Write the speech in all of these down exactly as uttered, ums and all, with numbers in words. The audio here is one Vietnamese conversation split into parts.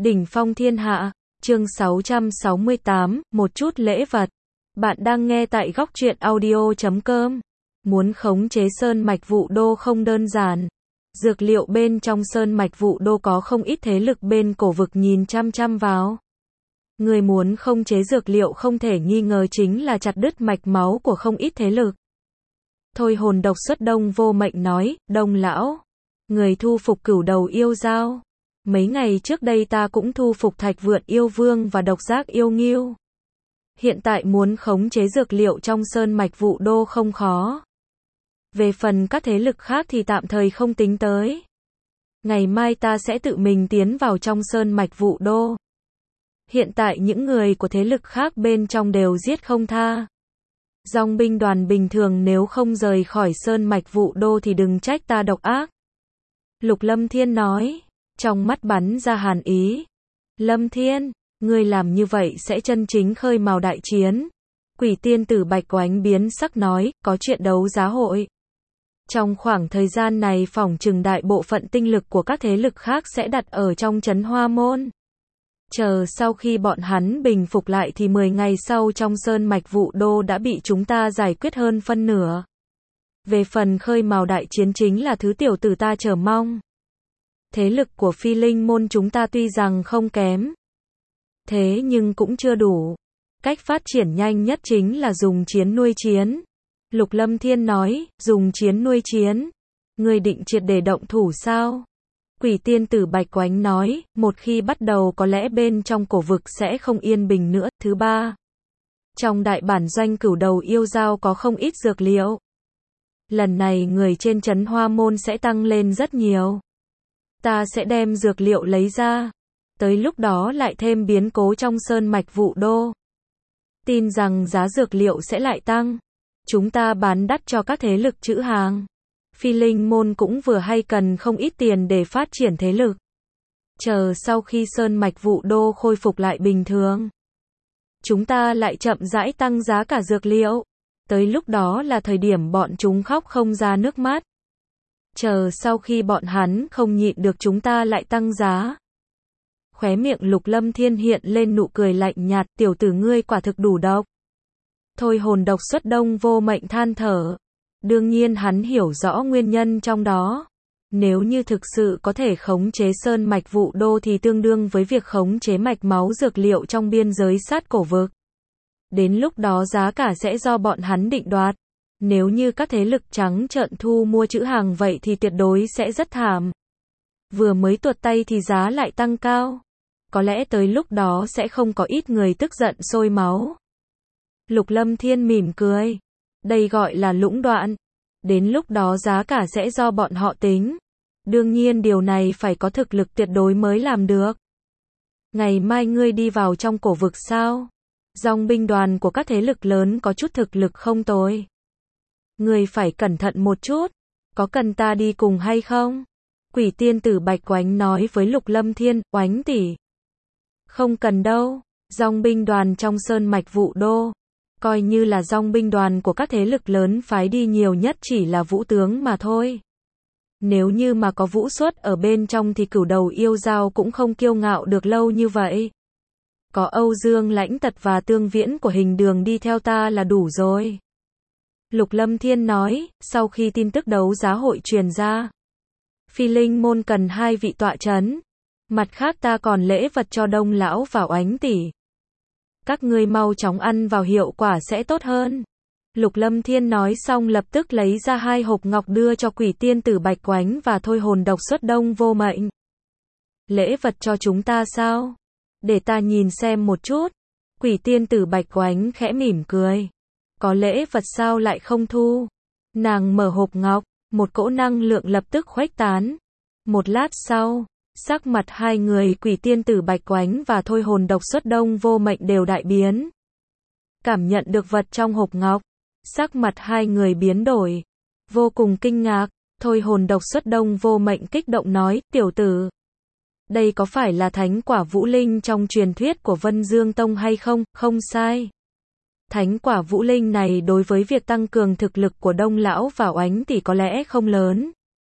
Đỉnh phong thiên hạ, chương sáu trăm sáu mươi tám, một chút lễ vật. Bạn đang nghe tại góc truyện audio chấm com. Muốn khống chế sơn mạch Vũ Đô không đơn giản. Dược liệu bên trong sơn mạch Vũ Đô có không ít thế lực bên cổ vực nhìn chăm chăm vào. Người muốn khống chế dược liệu không thể nghi ngờ chính là chặt đứt mạch máu của không ít thế lực. Thôi hồn độc xuất Đông Vô Mệnh nói, Đông lão, người thu phục cửu đầu yêu dao. Mấy ngày trước đây ta cũng thu phục Thạch Vượn yêu vương và Độc Giác yêu ngưu. Hiện tại muốn khống chế dược liệu trong sơn mạch Vũ Đô không khó. Về phần các thế lực khác thì tạm thời không tính tới. Ngày mai ta sẽ tự mình tiến vào trong sơn mạch Vũ Đô. Hiện tại những người của thế lực khác bên trong đều giết không tha. Dòng binh đoàn bình thường nếu không rời khỏi sơn mạch Vũ Đô thì đừng trách ta độc ác. Lục Lâm Thiên nói, trong mắt bắn ra hàn ý. Lâm Thiên, ngươi làm như vậy sẽ chân chính khơi mào đại chiến. Quỷ tiên tử Bạch Oánh biến sắc nói, có chuyện đấu giá hội. Trong khoảng thời gian này phỏng chừng đại bộ phận tinh lực của các thế lực khác sẽ đặt ở trong trấn Hoa Môn. Chờ sau khi bọn hắn bình phục lại thì mười ngày sau trong sơn mạch Vũ Đô đã bị chúng ta giải quyết hơn phân nửa. Về phần khơi mào đại chiến chính là thứ tiểu tử ta chờ mong. Thế lực của Phi Linh môn chúng ta tuy rằng không kém, thế nhưng cũng chưa đủ. Cách phát triển nhanh nhất chính là dùng chiến nuôi chiến. Lục Lâm Thiên nói, dùng chiến nuôi chiến. Ngươi định triệt để động thủ sao? Quỷ tiên tử Bạch Oánh nói, một khi bắt đầu có lẽ bên trong cổ vực sẽ không yên bình nữa. Thứ ba, trong đại bản doanh cửu đầu yêu dao có không ít dược liệu. Lần này người trên trấn Hoa Môn sẽ tăng lên rất nhiều. Ta sẽ đem dược liệu lấy ra. Tới lúc đó lại thêm biến cố trong sơn mạch Vũ Đô. Tin rằng giá dược liệu sẽ lại tăng. Chúng ta bán đắt cho các thế lực trữ hàng. Phi Linh môn cũng vừa hay cần không ít tiền để phát triển thế lực. Chờ sau khi sơn mạch Vũ Đô khôi phục lại bình thường, chúng ta lại chậm rãi tăng giá cả dược liệu. Tới lúc đó là thời điểm bọn chúng khóc không ra nước mắt. Chờ sau khi bọn hắn không nhịn được chúng ta lại tăng giá. Khóe miệng Lục Lâm Thiên hiện lên nụ cười lạnh nhạt, tiểu tử ngươi quả thực đủ độc. Thôi hồn độc xuất Đông Vô Mệnh than thở. Đương nhiên hắn hiểu rõ nguyên nhân trong đó. Nếu như thực sự có thể khống chế sơn mạch Vũ Đô thì tương đương với việc khống chế mạch máu dược liệu trong biên giới sát cổ vực. Đến lúc đó giá cả sẽ do bọn hắn định đoạt. Nếu như các thế lực trắng trợn thu mua trữ hàng vậy thì tuyệt đối sẽ rất thảm. Vừa mới tuột tay thì giá lại tăng cao. Có lẽ tới lúc đó sẽ không có ít người tức giận sôi máu. Lục Lâm Thiên mỉm cười. Đây gọi là lũng đoạn. Đến lúc đó giá cả sẽ do bọn họ tính. Đương nhiên điều này phải có thực lực tuyệt đối mới làm được. Ngày mai ngươi đi vào trong cổ vực sao? Dòng binh đoàn của các thế lực lớn có chút thực lực không tồi. Ngươi phải cẩn thận một chút. Có cần ta đi cùng hay không? Quỷ tiên tử Bạch Oánh nói với Lục Lâm Thiên, Oánh tỷ. Không cần đâu. Dòng binh đoàn trong sơn mạch Vũ Đô, coi như là dòng binh đoàn của các thế lực lớn phái đi nhiều nhất chỉ là vũ tướng mà thôi. Nếu như mà có vũ xuất ở bên trong thì cửu đầu yêu dao cũng không kiêu ngạo được lâu như vậy. Có Âu Dương Lãnh Tật và Tương Viễn của Hình Đường đi theo ta là đủ rồi. Lục Lâm Thiên nói, sau khi tin tức đấu giá hội truyền ra, Phi Linh môn cần hai vị tọa chấn. Mặt khác ta còn lễ vật cho Đông lão và Oánh tỷ. Các ngươi mau chóng ăn vào hiệu quả sẽ tốt hơn. Lục Lâm Thiên nói xong lập tức lấy ra hai hộp ngọc đưa cho quỷ tiên tử Bạch Oánh và thôi hồn độc xuất Đông Vô Mệnh. Lễ vật cho chúng ta sao? Để ta nhìn xem một chút. Quỷ tiên tử Bạch Oánh khẽ mỉm cười. Có lễ vật sao lại không thu? Nàng mở hộp ngọc, một cỗ năng lượng lập tức khuếch tán. Một lát sau, sắc mặt hai người quỷ tiên tử Bạch Oánh và thôi hồn độc xuất Đông Vô Mệnh đều đại biến. Cảm nhận được vật trong hộp ngọc, sắc mặt hai người biến đổi. Vô cùng kinh ngạc, thôi hồn độc xuất Đông Vô Mệnh kích động nói, tiểu tử. Đây có phải là thánh quả vũ linh trong truyền thuyết của Vân Dương Tông hay không? Không sai. Thánh quả vũ linh này đối với việc tăng cường thực lực của Đông lão và Oánh tỷ có lẽ không lớn.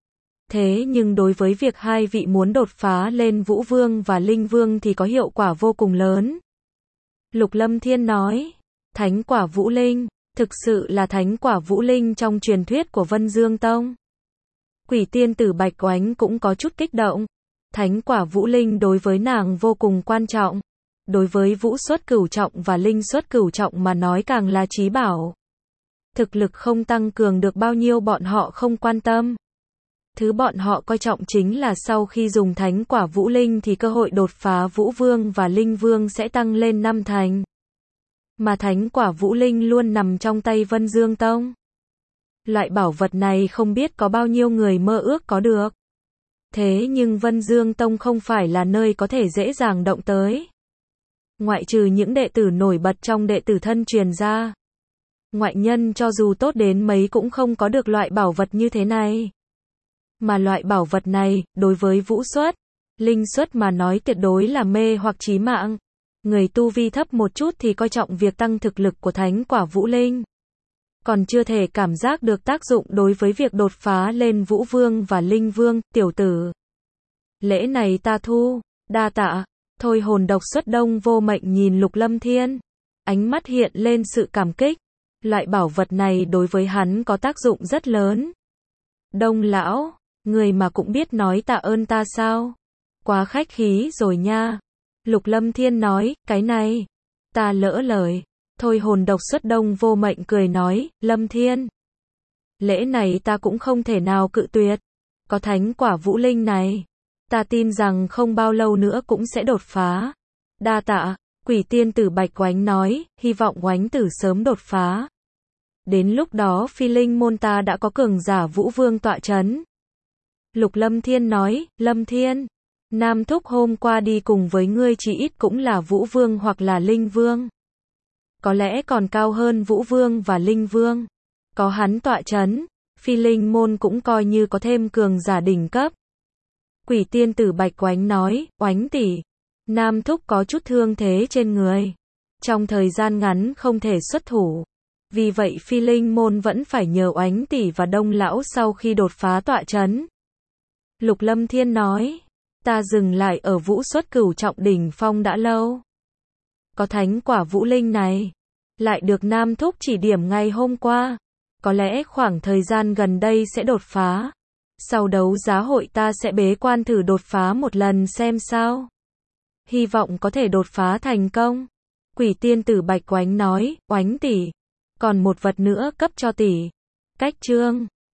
Thế nhưng đối với việc hai vị muốn đột phá lên Vũ Vương và Linh Vương thì có hiệu quả vô cùng lớn. Lục Lâm Thiên nói, thánh quả Vũ Linh, thực sự là thánh quả Vũ Linh trong truyền thuyết của Vân Dương Tông. Quỷ tiên tử Bạch Oánh cũng có chút kích động. Thánh quả Vũ Linh đối với nàng vô cùng quan trọng. Đối với Vũ Xuất Cửu Trọng và Linh Xuất Cửu Trọng mà nói càng là chí bảo. Thực lực không tăng cường được bao nhiêu bọn họ không quan tâm. Thứ bọn họ coi trọng chính là sau khi dùng thánh quả Vũ Linh thì cơ hội đột phá Vũ Vương và Linh Vương sẽ tăng lên năm thành. Mà thánh quả Vũ Linh luôn nằm trong tay Vân Dương Tông. Loại bảo vật này không biết có bao nhiêu người mơ ước có được. Thế nhưng Vân Dương Tông không phải là nơi có thể dễ dàng động tới. Ngoại trừ những đệ tử nổi bật trong đệ tử thân truyền ra. Ngoại nhân cho dù tốt đến mấy cũng không có được loại bảo vật như thế này. Mà loại bảo vật này, đối với Vũ Xuất, Linh Xuất mà nói tuyệt đối là mê hoặc chí mạng. Người tu vi thấp một chút thì coi trọng việc tăng thực lực của thánh quả Vũ Linh. Còn chưa thể cảm giác được tác dụng đối với việc đột phá lên Vũ Vương và Linh Vương, tiểu tử. Lễ này ta thu, đa tạ. Thôi hồn độc xuất Đông Vô Mệnh nhìn Lục Lâm Thiên. Ánh mắt hiện lên sự cảm kích. Loại bảo vật này đối với hắn có tác dụng rất lớn. Đông lão, người mà cũng biết nói tạ ơn ta sao? Quá khách khí rồi nha. Lục Lâm Thiên nói, cái này, ta lỡ lời. Thôi hồn độc xuất Đông Vô Mệnh cười nói, Lâm Thiên. Lễ này ta cũng không thể nào cự tuyệt. Có thánh quả Vũ Linh này. Ta tin rằng không bao lâu nữa cũng sẽ đột phá. Đa tạ, quỷ tiên tử Bạch Oánh nói, hy vọng Oánh tử sớm đột phá. Đến lúc đó phi linh môn ta đã có cường giả Vũ Vương tọa chấn. Lục Lâm Thiên nói, Lâm Thiên. Nam Thúc hôm qua đi cùng với ngươi chỉ ít cũng là Vũ Vương hoặc là Linh Vương. Có lẽ còn cao hơn Vũ Vương và Linh Vương. Có hắn tọa chấn, phi linh môn cũng coi như có thêm cường giả đỉnh cấp. Quỷ tiên tử Bạch Oánh nói, Oánh tỷ, Nam Thúc có chút thương thế trên người. Trong thời gian ngắn không thể xuất thủ. Vì vậy phi linh môn vẫn phải nhờ Oánh tỷ và Đông lão sau khi đột phá tọa chấn. Lục Lâm Thiên nói, ta dừng lại ở Vũ Xuất Cửu Trọng đỉnh phong đã lâu. Có thánh quả Vũ Linh này, lại được Nam Thúc chỉ điểm ngày hôm qua. Có lẽ khoảng thời gian gần đây sẽ đột phá. Sau đấu giá hội ta sẽ bế quan thử đột phá một lần xem sao. Hy vọng có thể đột phá thành công. Quỷ tiên tử Bạch Oánh nói, Oánh tỷ, còn một vật nữa cấp cho tỷ. Cách chương